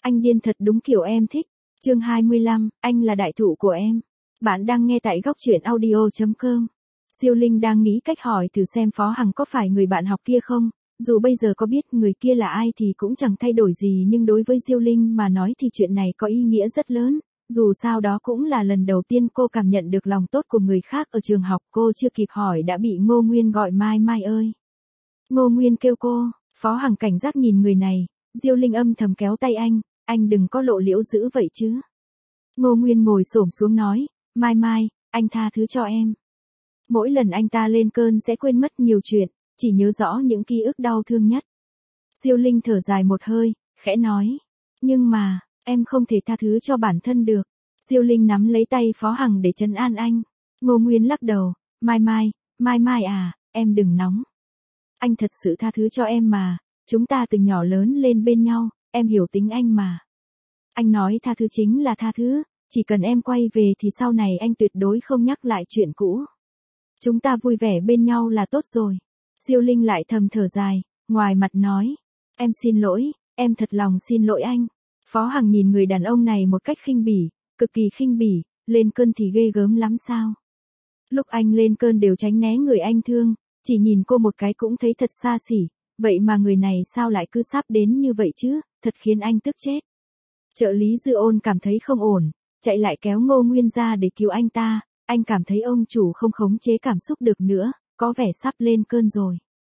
Anh điên thật đúng kiểu em thích. Chương 25, anh là đại thụ của em. Bạn đang nghe tại góc truyện audio.com. Diêu Linh đang nghĩ cách hỏi thử xem Phó Hằng có phải người bạn học kia không, dù bây giờ có biết người kia là ai thì cũng chẳng thay đổi gì, nhưng đối với Diêu Linh mà nói thì chuyện này có ý nghĩa rất lớn, dù sao đó cũng là lần đầu tiên cô cảm nhận được lòng tốt của người khác ở trường học. Cô chưa kịp hỏi đã bị Ngô Nguyên gọi Mai Mai ơi. Ngô Nguyên kêu cô. Phó Hằng cảnh giác nhìn người này, Diêu Linh âm thầm kéo tay anh đừng có lộ liễu dữ vậy chứ. Ngô Nguyên ngồi xổm xuống nói, Mai Mai, anh tha thứ cho em. Mỗi lần anh ta lên cơn sẽ quên mất nhiều chuyện, chỉ nhớ rõ những ký ức đau thương nhất. Diêu Linh thở dài một hơi, khẽ nói, nhưng mà, em không thể tha thứ cho bản thân được. Diêu Linh nắm lấy tay Phó Hằng để trấn an anh. Ngô Nguyên lắc đầu, Mai Mai à, em đừng nóng. Anh thật sự tha thứ cho em mà, chúng ta từ nhỏ lớn lên bên nhau, em hiểu tính anh mà. Anh nói tha thứ chính là tha thứ, chỉ cần em quay về thì sau này anh tuyệt đối không nhắc lại chuyện cũ. Chúng ta vui vẻ bên nhau là tốt rồi. Diêu Linh lại thầm thở dài, ngoài mặt nói, em xin lỗi, em thật lòng xin lỗi anh. Phó Hằng nhìn người đàn ông này một cách khinh bỉ, cực kỳ khinh bỉ, lên cơn thì ghê gớm lắm sao. Lúc anh lên cơn đều tránh né người anh thương, chỉ nhìn cô một cái cũng thấy thật xa xỉ, vậy mà người này sao lại cứ sắp đến như vậy chứ, thật khiến anh tức chết. Trợ lý Dư Ôn cảm thấy không ổn, chạy lại kéo Ngô Nguyên ra để cứu anh ta, anh cảm thấy ông chủ không khống chế cảm xúc được nữa, có vẻ sắp lên cơn rồi.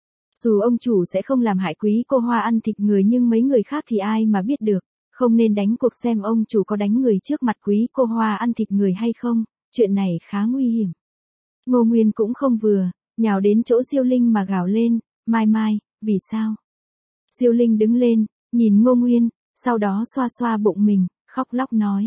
Dù ông chủ sẽ không làm hại quý cô Hoa ăn thịt người nhưng mấy người khác thì ai mà biết được, không nên đánh cuộc xem ông chủ có đánh người trước mặt quý cô Hoa ăn thịt người hay không, chuyện này khá nguy hiểm. Ngô Nguyên cũng không vừa, nhào đến chỗ Diêu Linh mà gào lên, Mai Mai, vì sao? Diêu Linh đứng lên, nhìn Ngô Nguyên, sau đó xoa xoa bụng mình, khóc lóc nói.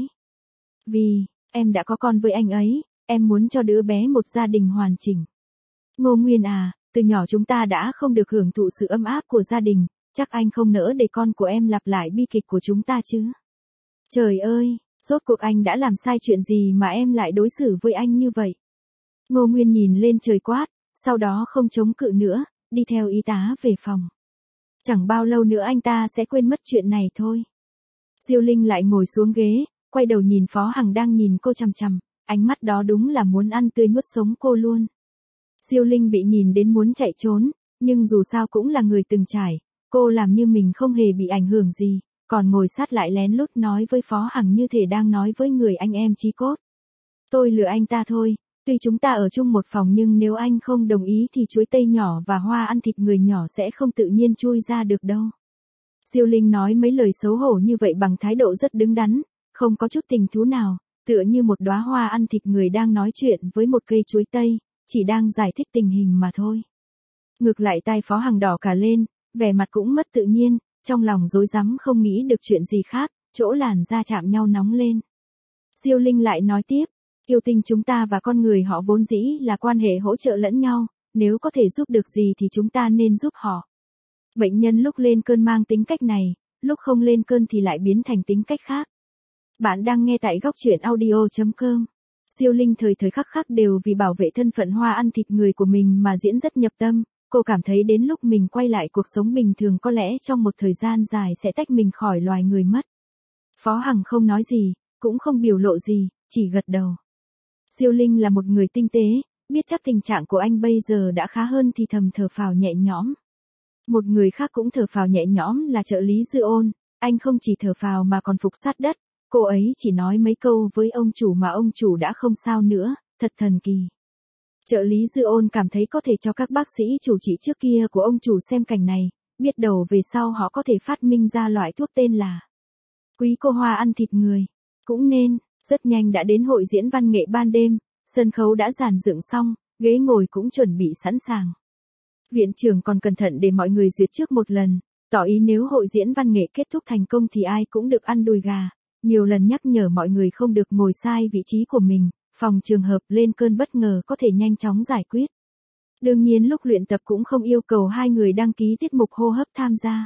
Vì, em đã có con với anh ấy, em muốn cho đứa bé một gia đình hoàn chỉnh. Ngô Nguyên à, từ nhỏ chúng ta đã không được hưởng thụ sự ấm áp của gia đình, chắc anh không nỡ để con của em lặp lại bi kịch của chúng ta chứ. Trời ơi, rốt cuộc anh đã làm sai chuyện gì mà em lại đối xử với anh như vậy? Ngô Nguyên nhìn lên trời quát, sau đó không chống cự nữa, đi theo y tá về phòng. Chẳng bao lâu nữa anh ta sẽ quên mất chuyện này thôi. Diêu Linh lại ngồi xuống ghế, quay đầu nhìn Phó Hằng đang nhìn cô chằm chằm, ánh mắt đó đúng là muốn ăn tươi nuốt sống cô luôn. Diêu Linh bị nhìn đến muốn chạy trốn, nhưng dù sao cũng là người từng trải, cô làm như mình không hề bị ảnh hưởng gì, còn ngồi sát lại lén lút nói với Phó Hằng như thể đang nói với người anh em chí cốt. Tôi lừa anh ta thôi, tuy chúng ta ở chung một phòng nhưng nếu anh không đồng ý thì chuối tây nhỏ và hoa ăn thịt người nhỏ sẽ không tự nhiên chui ra được đâu. Diêu Linh nói mấy lời xấu hổ như vậy bằng thái độ rất đứng đắn, không có chút tình thú nào, tựa như một đóa hoa ăn thịt người đang nói chuyện với một cây chuối tây, chỉ đang giải thích tình hình mà thôi. Ngược lại tai Phó Hằng đỏ cả lên, vẻ mặt cũng mất tự nhiên, trong lòng rối rắm không nghĩ được chuyện gì khác, chỗ làn da chạm nhau nóng lên. Diêu Linh lại nói tiếp, yêu tình chúng ta và con người họ vốn dĩ là quan hệ hỗ trợ lẫn nhau, nếu có thể giúp được gì thì chúng ta nên giúp họ. Bệnh nhân lúc lên cơn mang tính cách này, lúc không lên cơn thì lại biến thành tính cách khác. Bạn đang nghe tại góc truyện audio.com. Diêu Linh thời thời khắc khắc đều vì bảo vệ thân phận hoa ăn thịt người của mình mà diễn rất nhập tâm, cô cảm thấy đến lúc mình quay lại cuộc sống bình thường có lẽ trong một thời gian dài sẽ tách mình khỏi loài người mất. Phó Hằng không nói gì, cũng không biểu lộ gì, chỉ gật đầu. Diêu Linh là một người tinh tế, biết chắc tình trạng của anh bây giờ đã khá hơn thì thầm thở phào nhẹ nhõm. Một người khác cũng thở phào nhẹ nhõm là trợ lý Dư Ôn, anh không chỉ thở phào mà còn phục sát đất, cô ấy chỉ nói mấy câu với ông chủ mà ông chủ đã không sao nữa, thật thần kỳ. Trợ lý Dư Ôn cảm thấy có thể cho các bác sĩ chủ trị trước kia của ông chủ xem cảnh này, biết đầu về sau họ có thể phát minh ra loại thuốc tên là quý cô Hoa ăn thịt người. Cũng nên, rất nhanh đã đến hội diễn văn nghệ ban đêm, sân khấu đã dàn dựng xong, ghế ngồi cũng chuẩn bị sẵn sàng. Viện trưởng còn cẩn thận để mọi người duyệt trước một lần, tỏ ý nếu hội diễn văn nghệ kết thúc thành công thì ai cũng được ăn đùi gà, nhiều lần nhắc nhở mọi người không được ngồi sai vị trí của mình, phòng trường hợp lên cơn bất ngờ có thể nhanh chóng giải quyết. Đương nhiên lúc luyện tập cũng không yêu cầu hai người đăng ký tiết mục hô hấp tham gia.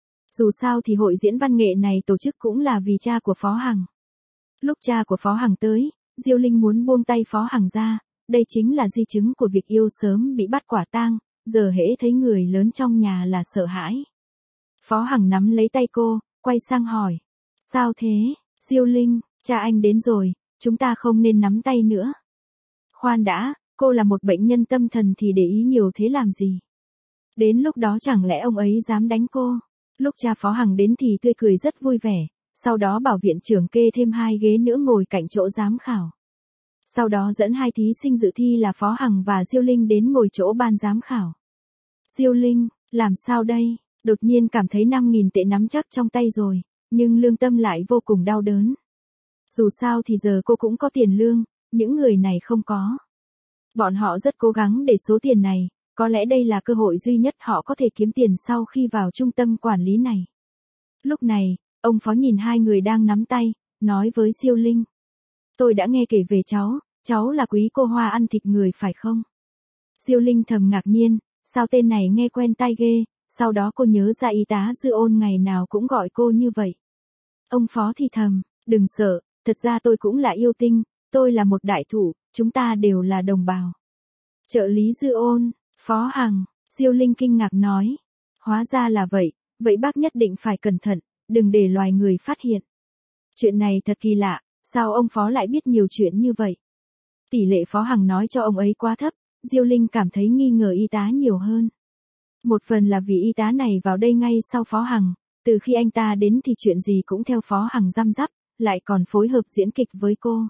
Dù sao thì hội diễn văn nghệ này tổ chức cũng là vì cha của Phó Hằng. Lúc cha của Phó Hằng tới, Diêu Linh muốn buông tay Phó Hằng ra, đây chính là di chứng của việc yêu sớm bị bắt quả tang, giờ hễ thấy người lớn trong nhà là sợ hãi. Phó Hằng nắm lấy tay cô, quay sang hỏi, Sao thế, Diêu Linh, cha anh đến rồi, chúng ta không nên nắm tay nữa. Khoan đã, cô là một bệnh nhân tâm thần thì để ý nhiều thế làm gì? Đến lúc đó chẳng lẽ ông ấy dám đánh cô? Lúc cha Phó Hằng đến thì tươi cười rất vui vẻ, sau đó bảo viện trưởng kê thêm 2 ghế nữa ngồi cạnh chỗ giám khảo. Sau đó dẫn 2 thí sinh dự thi là Phó Hằng và Diêu Linh đến ngồi chỗ ban giám khảo. Diêu Linh, làm sao đây? Đột nhiên cảm thấy 5.000 tệ nắm chắc trong tay rồi, nhưng lương tâm lại vô cùng đau đớn. Dù sao thì giờ cô cũng có tiền lương, những người này không có. Bọn họ rất cố gắng để số tiền này, có lẽ đây là cơ hội duy nhất họ có thể kiếm tiền sau khi vào trung tâm quản lý này. Lúc này, ông Phó nhìn 2 người đang nắm tay, nói với Diêu Linh. Tôi đã nghe kể về cháu là quý cô Hoa ăn thịt người phải không? Diêu Linh thầm ngạc nhiên, sao tên này nghe quen tai ghê, sau đó cô nhớ ra y tá Dư Ôn ngày nào cũng gọi cô như vậy. Ông Phó thì thầm, đừng sợ, thật ra tôi cũng là yêu tinh, tôi là một đại thủ, chúng ta đều là đồng bào. Trợ lý Dư Ôn, Phó Hằng, Diêu Linh kinh ngạc nói. Hóa ra là vậy bác nhất định phải cẩn thận, đừng để loài người phát hiện. Chuyện này thật kỳ lạ, sao ông Phó lại biết nhiều chuyện như vậy? Tỷ lệ Phó Hằng nói cho ông ấy quá thấp, Diêu Linh cảm thấy nghi ngờ y tá nhiều hơn. Một phần là vì y tá này vào đây ngay sau Phó Hằng, từ khi anh ta đến thì chuyện gì cũng theo Phó Hằng răm rắp, lại còn phối hợp diễn kịch với cô.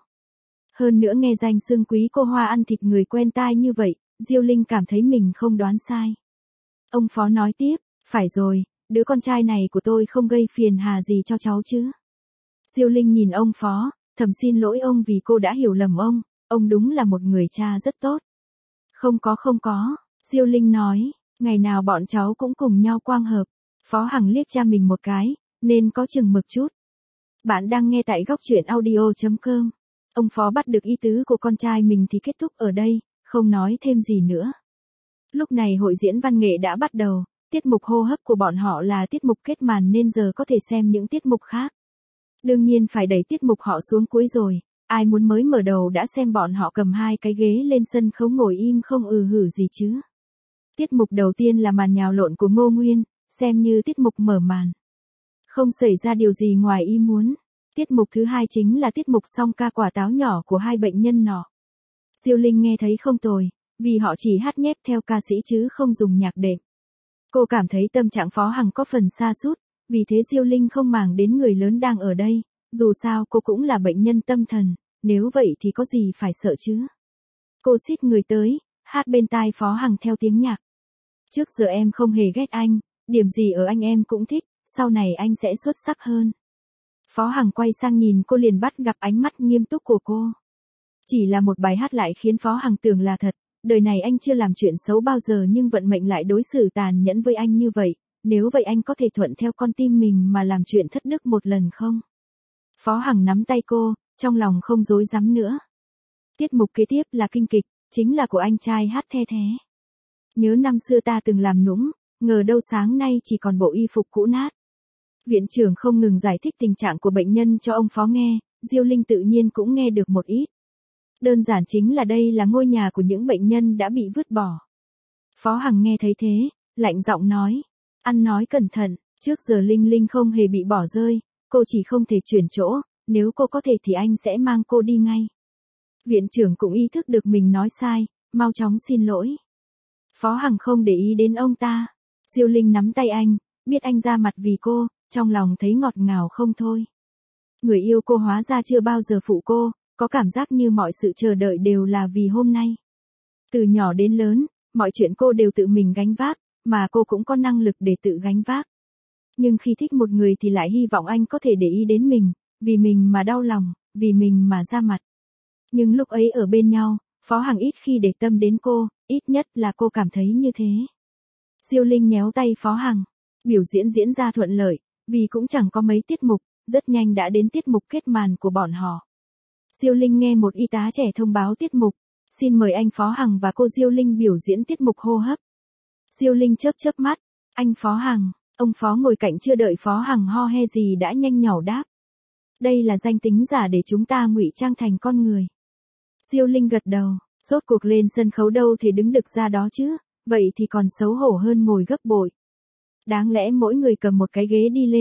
Hơn nữa nghe danh xưng quý cô Hoa ăn thịt người quen tai như vậy, Diêu Linh cảm thấy mình không đoán sai. Ông Phó nói tiếp, phải rồi, đứa con trai này của tôi không gây phiền hà gì cho cháu chứ. Diêu Linh nhìn ông Phó, thầm xin lỗi ông vì cô đã hiểu lầm ông đúng là một người cha rất tốt. Không có, Diêu Linh nói, ngày nào bọn cháu cũng cùng nhau quang hợp. Phó Hằng liếc cha mình một cái, nên có chừng mực chút. Bạn đang nghe tại góc truyện audio.com. Ông Phó bắt được ý tứ của con trai mình thì kết thúc ở đây, không nói thêm gì nữa. Lúc này hội diễn văn nghệ đã bắt đầu, tiết mục hô hấp của bọn họ là tiết mục kết màn nên giờ có thể xem những tiết mục khác. Đương nhiên phải đẩy tiết mục họ xuống cuối rồi, ai muốn mới mở đầu đã xem bọn họ cầm 2 cái ghế lên sân khấu ngồi im không hử gì chứ. Tiết mục đầu tiên là màn nhào lộn của Ngô Nguyên, xem như tiết mục mở màn. Không xảy ra điều gì ngoài ý muốn. Tiết mục thứ 2 chính là tiết mục song ca quả táo nhỏ của 2 bệnh nhân nọ. Diêu Linh nghe thấy không tồi, vì họ chỉ hát nhép theo ca sĩ chứ không dùng nhạc đệm. Cô cảm thấy tâm trạng Phó Hằng có phần sa sút, vì thế Diêu Linh không màng đến người lớn đang ở đây, dù sao cô cũng là bệnh nhân tâm thần, nếu vậy thì có gì phải sợ chứ. Cô xít người tới, hát bên tai Phó Hằng theo tiếng nhạc. Trước giờ em không hề ghét anh, điểm gì ở anh em cũng thích, sau này anh sẽ xuất sắc hơn. Phó Hằng quay sang nhìn cô liền bắt gặp ánh mắt nghiêm túc của cô. Chỉ là một bài hát lại khiến Phó Hằng tưởng là thật, đời này anh chưa làm chuyện xấu bao giờ nhưng vận mệnh lại đối xử tàn nhẫn với anh như vậy, nếu vậy anh có thể thuận theo con tim mình mà làm chuyện thất đức một lần không? Phó Hằng nắm tay cô, trong lòng không dối dám nữa. Tiết mục kế tiếp là kinh kịch, chính là của anh trai hát the thế. Nhớ năm xưa ta từng làm nũng, ngờ đâu sáng nay chỉ còn bộ y phục cũ nát. Viện trưởng không ngừng giải thích tình trạng của bệnh nhân cho ông Phó nghe, Diêu Linh tự nhiên cũng nghe được một ít. Đơn giản chính là đây là ngôi nhà của những bệnh nhân đã bị vứt bỏ. Phó Hằng nghe thấy thế, lạnh giọng nói, ăn nói cẩn thận, trước giờ Linh Linh không hề bị bỏ rơi, cô chỉ không thể chuyển chỗ, nếu cô có thể thì anh sẽ mang cô đi ngay. Viện trưởng cũng ý thức được mình nói sai, mau chóng xin lỗi. Phó Hằng không để ý đến ông ta. Diêu Linh nắm tay anh, biết anh ra mặt vì cô, trong lòng thấy ngọt ngào không thôi. Người yêu cô hóa ra chưa bao giờ phụ cô, có cảm giác như mọi sự chờ đợi đều là vì hôm nay. Từ nhỏ đến lớn, mọi chuyện cô đều tự mình gánh vác, mà cô cũng có năng lực để tự gánh vác. Nhưng khi thích một người thì lại hy vọng anh có thể để ý đến mình, vì mình mà đau lòng, vì mình mà ra mặt. Nhưng lúc ấy ở bên nhau, Phó Hằng ít khi để tâm đến cô, ít nhất là cô cảm thấy như thế. Diêu Linh nhéo tay Phó Hằng, biểu diễn diễn ra thuận lợi, vì cũng chẳng có mấy tiết mục, rất nhanh đã đến tiết mục kết màn của bọn họ. Diêu Linh nghe một y tá trẻ thông báo tiết mục, xin mời anh Phó Hằng và cô Diêu Linh biểu diễn tiết mục hô hấp. Diêu Linh chớp chớp mắt, anh Phó Hằng, ông Phó ngồi cạnh chưa đợi Phó Hằng ho he gì đã nhanh nhảu đáp. Đây là danh tính giả để chúng ta ngụy trang thành con người. Diêu Linh gật đầu, rốt cuộc lên sân khấu đâu thì đứng được ra đó chứ, vậy thì còn xấu hổ hơn ngồi gấp bội. Đáng lẽ mỗi người cầm một cái ghế đi lên,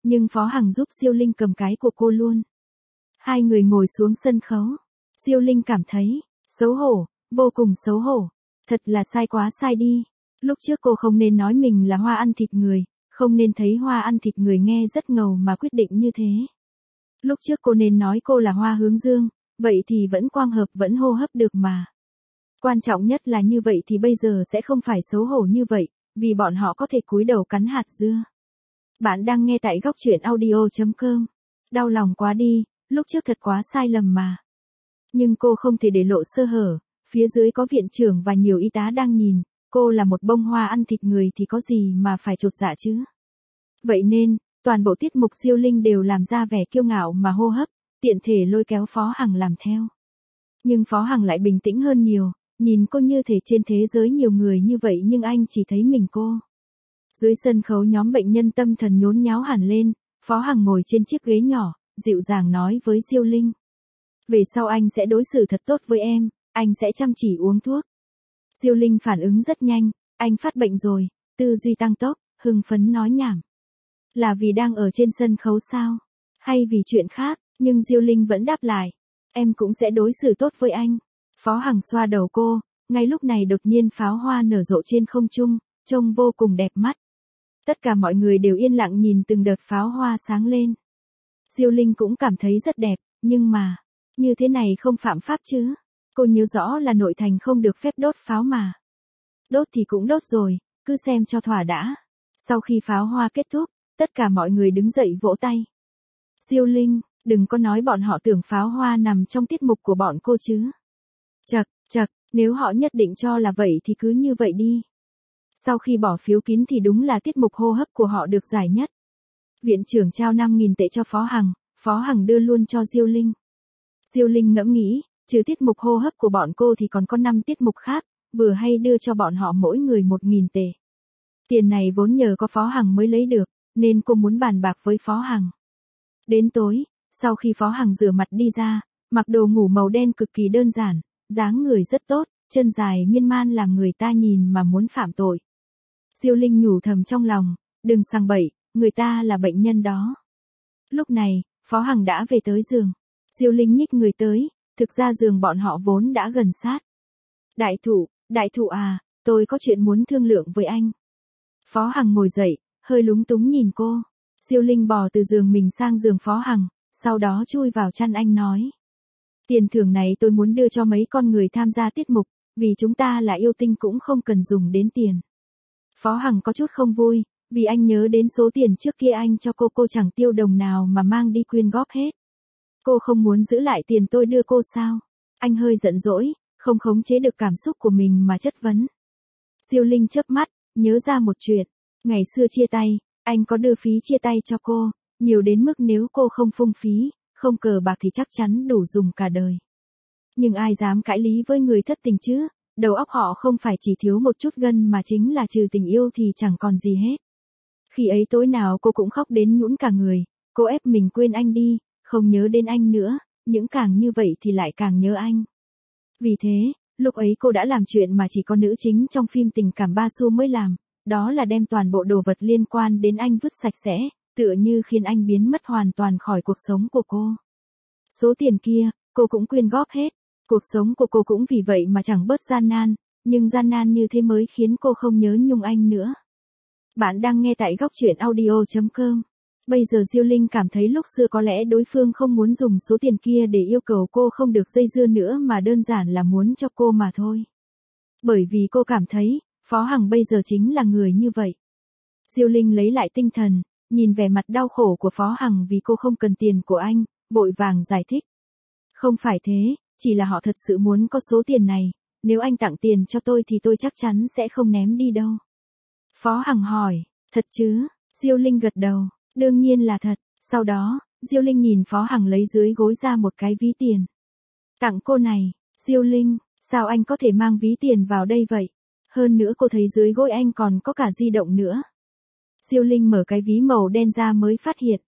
Nhưng Phó Hằng giúp Siêu Linh cầm cái của cô luôn. Hai người ngồi xuống sân khấu. Siêu Linh cảm thấy xấu hổ, vô cùng xấu hổ. Thật là sai quá sai đi. Lúc trước cô không nên nói mình là Hoa ăn thịt người, không nên thấy Hoa ăn thịt người nghe rất ngầu mà quyết định như thế. Lúc trước cô nên nói cô là Hoa hướng dương, vậy thì vẫn quang hợp vẫn hô hấp được mà. Quan trọng nhất là như vậy thì bây giờ sẽ không phải xấu hổ như vậy, vì bọn họ có thể cúi đầu cắn hạt dưa. Bạn đang nghe tại góc truyện audio.com. Đau lòng quá đi, lúc trước thật quá sai lầm mà. Nhưng cô không thể để lộ sơ hở, phía dưới có viện trưởng và nhiều y tá đang nhìn, cô là một bông hoa ăn thịt người thì có gì mà phải chột dạ chứ. Vậy nên, toàn bộ tiết mục Siêu Linh đều làm ra vẻ kiêu ngạo mà hô hấp, tiện thể lôi kéo Phó Hằng làm theo. Nhưng Phó Hằng lại bình tĩnh hơn nhiều, nhìn cô như thể trên thế giới nhiều người như vậy nhưng anh chỉ thấy mình cô. Dưới sân khấu nhóm bệnh nhân tâm thần nhốn nháo hẳn lên, Phó Hằng ngồi trên chiếc ghế nhỏ, dịu dàng nói với Siêu Linh. Về sau anh sẽ đối xử thật tốt với em, anh sẽ chăm chỉ uống thuốc. Siêu Linh phản ứng rất nhanh, anh phát bệnh rồi, tư duy tăng tốc, hưng phấn nói nhảm. Là vì đang ở trên sân khấu sao? Hay vì chuyện khác? Nhưng Siêu Linh vẫn đáp lại. Em cũng sẽ đối xử tốt với anh. Phó Hằng xoa đầu cô, ngay lúc này đột nhiên pháo hoa nở rộ trên không trung, trông vô cùng đẹp mắt. Tất cả mọi người đều yên lặng nhìn từng đợt pháo hoa sáng lên. Siêu Linh cũng cảm thấy rất đẹp, nhưng mà, như thế này không phạm pháp chứ? Cô nhớ rõ là nội thành không được phép đốt pháo mà. Đốt thì cũng đốt rồi, cứ xem cho thỏa đã. Sau khi pháo hoa kết thúc, tất cả mọi người đứng dậy vỗ tay. Siêu Linh, đừng có nói bọn họ tưởng pháo hoa nằm trong tiết mục của bọn cô chứ. Chật, nếu họ nhất định cho là vậy thì cứ như vậy đi. Sau khi bỏ phiếu kín thì đúng là tiết mục hô hấp của họ được giải nhất. Viện trưởng trao 5.000 tệ cho Phó Hằng đưa luôn cho Siêu Linh. Siêu Linh ngẫm nghĩ, trừ tiết mục hô hấp của bọn cô thì còn có 5 tiết mục khác, vừa hay đưa cho bọn họ mỗi người 1.000 tệ. Tiền này vốn nhờ có Phó Hằng mới lấy được, nên cô muốn bàn bạc với Phó Hằng. Đến tối, sau khi Phó Hằng rửa mặt đi ra, mặc đồ ngủ màu đen cực kỳ đơn giản, dáng người rất tốt, chân dài miên man làm người ta nhìn mà muốn phạm tội. Siêu Linh nhủ thầm trong lòng, đừng sang bậy, người ta là bệnh nhân đó. Lúc này, Phó Hằng đã về tới giường. Siêu Linh nhích người tới, thực ra giường bọn họ vốn đã gần sát. Đại thụ à, tôi có chuyện muốn thương lượng với anh. Phó Hằng ngồi dậy, hơi lúng túng nhìn cô. Siêu Linh bò từ giường mình sang giường Phó Hằng, sau đó chui vào chăn anh nói. Tiền thưởng này tôi muốn đưa cho mấy con người tham gia tiết mục, vì chúng ta là yêu tinh cũng không cần dùng đến tiền. Phó Hằng có chút không vui, vì anh nhớ đến số tiền trước kia anh cho cô chẳng tiêu đồng nào mà mang đi quyên góp hết. Cô không muốn giữ lại tiền tôi đưa cô sao? Anh hơi giận dỗi, không khống chế được cảm xúc của mình mà chất vấn. Siêu Linh chớp mắt, nhớ ra một chuyện. Ngày xưa chia tay, anh có đưa phí chia tay cho cô, nhiều đến mức nếu cô không phung phí, không cờ bạc thì chắc chắn đủ dùng cả đời. Nhưng ai dám cãi lý với người thất tình chứ, đầu óc họ không phải chỉ thiếu một chút gân mà chính là trừ tình yêu thì chẳng còn gì hết. Khi ấy tối nào cô cũng khóc đến nhũn cả người, cô ép mình quên anh đi, không nhớ đến anh nữa, những càng như vậy thì lại càng nhớ anh. Vì thế, lúc ấy cô đã làm chuyện mà chỉ có nữ chính trong phim tình cảm Ba Xu mới làm, đó là đem toàn bộ đồ vật liên quan đến anh vứt sạch sẽ, tựa như khiến anh biến mất hoàn toàn khỏi cuộc sống của cô. Số tiền kia, cô cũng quyên góp hết, cuộc sống của cô cũng vì vậy mà chẳng bớt gian nan, nhưng gian nan như thế mới khiến cô không nhớ nhung anh nữa. Bạn đang nghe tại góc truyện audio.com. Bây giờ Siêu Linh cảm thấy lúc xưa có lẽ đối phương không muốn dùng số tiền kia để yêu cầu cô không được dây dưa nữa mà đơn giản là muốn cho cô mà thôi. Bởi vì cô cảm thấy, Phó Hằng bây giờ chính là người như vậy. Siêu Linh lấy lại tinh thần, nhìn vẻ mặt đau khổ của Phó Hằng vì cô không cần tiền của anh, vội vàng giải thích. Không phải thế, chỉ là họ thật sự muốn có số tiền này, nếu anh tặng tiền cho tôi thì tôi chắc chắn sẽ không ném đi đâu. Phó Hằng hỏi, thật chứ? Siêu Linh gật đầu, đương nhiên là thật. Sau đó, Siêu Linh nhìn Phó Hằng lấy dưới gối ra một cái ví tiền. Tặng cô này. Siêu Linh, sao anh có thể mang ví tiền vào đây vậy? Hơn nữa cô thấy dưới gối anh còn có cả di động nữa. Siêu Linh mở cái ví màu đen ra mới phát hiện,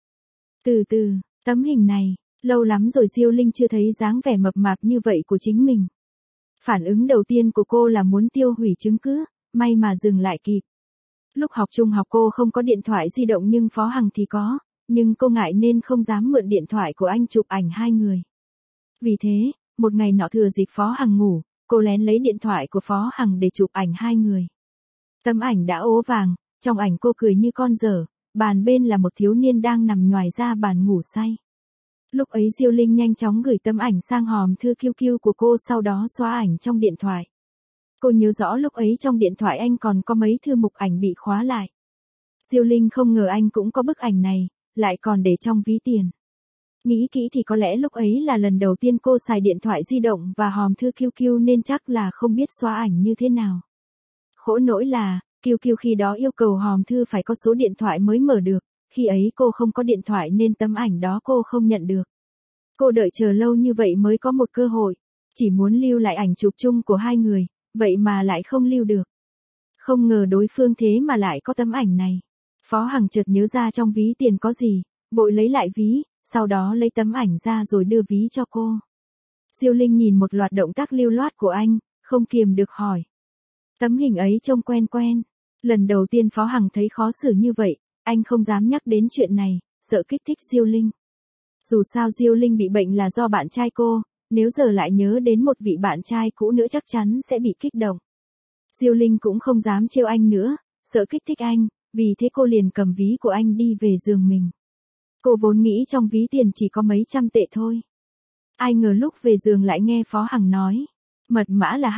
từ từ, tấm hình này, lâu lắm rồi Siêu Linh chưa thấy dáng vẻ mập mạp như vậy của chính mình. Phản ứng đầu tiên của cô là muốn tiêu hủy chứng cứ, may mà dừng lại kịp. Lúc học trung học cô không có điện thoại di động nhưng Phó Hằng thì có, nhưng cô ngại nên không dám mượn điện thoại của anh chụp ảnh hai người. Vì thế, một ngày nọ thừa dịp Phó Hằng ngủ, cô lén lấy điện thoại của Phó Hằng để chụp ảnh hai người. Tấm ảnh đã ố vàng, trong ảnh cô cười như con dở, bàn bên là một thiếu niên đang nằm nhoài ra bàn ngủ say. Lúc ấy Diêu Linh nhanh chóng gửi tấm ảnh sang hòm thư QQ của cô, sau đó xóa ảnh trong điện thoại. Cô nhớ rõ lúc ấy trong điện thoại anh còn có mấy thư mục ảnh bị khóa lại. Diêu Linh không ngờ anh cũng có bức ảnh này, lại còn để trong ví tiền. Nghĩ kỹ thì có lẽ lúc ấy là lần đầu tiên cô xài điện thoại di động và hòm thư QQ nên chắc là không biết xóa ảnh như thế nào. Khổ nỗi là, QQ khi đó yêu cầu hòm thư phải có số điện thoại mới mở được, khi ấy cô không có điện thoại nên tấm ảnh đó cô không nhận được. Cô đợi chờ lâu như vậy mới có một cơ hội, chỉ muốn lưu lại ảnh chụp chung của hai người, vậy mà lại không lưu được. Không ngờ đối phương thế mà lại có tấm ảnh này. Phó Hằng chợt nhớ ra trong ví tiền có gì, vội lấy lại ví, sau đó lấy tấm ảnh ra rồi đưa ví cho cô. Diêu Linh nhìn một loạt động tác lưu loát của anh, không kiềm được hỏi. Tấm hình ấy trông quen quen. Lần đầu tiên Phó Hằng thấy khó xử như vậy, anh không dám nhắc đến chuyện này, sợ kích thích Diêu Linh. Dù sao Diêu Linh bị bệnh là do bạn trai cô, nếu giờ lại nhớ đến một vị bạn trai cũ nữa chắc chắn sẽ bị kích động. Diêu Linh cũng không dám trêu anh nữa, sợ kích thích anh, vì thế cô liền cầm ví của anh đi về giường mình. Cô vốn nghĩ trong ví tiền chỉ có mấy trăm tệ thôi. Ai ngờ lúc về giường lại nghe Phó Hằng nói, mật mã là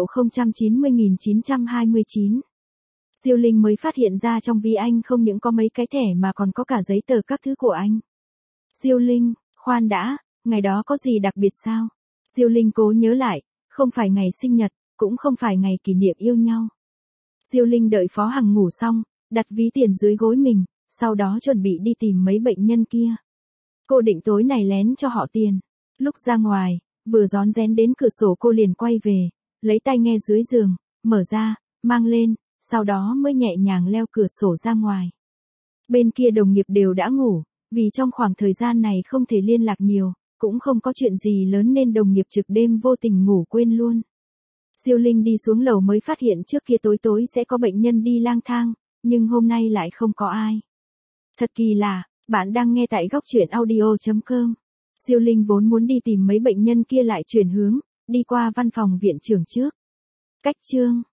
20.090.929. Diêu Linh mới phát hiện ra trong ví anh không những có mấy cái thẻ mà còn có cả giấy tờ các thứ của anh. Diêu Linh, khoan đã, ngày đó có gì đặc biệt sao? Diêu Linh cố nhớ lại, không phải ngày sinh nhật, cũng không phải ngày kỷ niệm yêu nhau. Diêu Linh đợi Phó Hằng ngủ xong, đặt ví tiền dưới gối mình, sau đó chuẩn bị đi tìm mấy bệnh nhân kia. Cô định tối này lén cho họ tiền. Lúc ra ngoài, vừa rón rén đến cửa sổ cô liền quay về, lấy tai nghe dưới giường, mở ra, mang lên, sau đó mới nhẹ nhàng leo cửa sổ ra ngoài. Bên kia đồng nghiệp đều đã ngủ, vì trong khoảng thời gian này không thể liên lạc nhiều, cũng không có chuyện gì lớn nên đồng nghiệp trực đêm vô tình ngủ quên luôn. Diêu Linh đi xuống lầu mới phát hiện trước kia tối tối sẽ có bệnh nhân đi lang thang, nhưng hôm nay lại không có ai. Thật kỳ lạ, bạn đang nghe tại góc truyện audio.com. Diêu Linh vốn muốn đi tìm mấy bệnh nhân kia lại chuyển hướng, đi qua văn phòng viện trưởng trước. Cách chương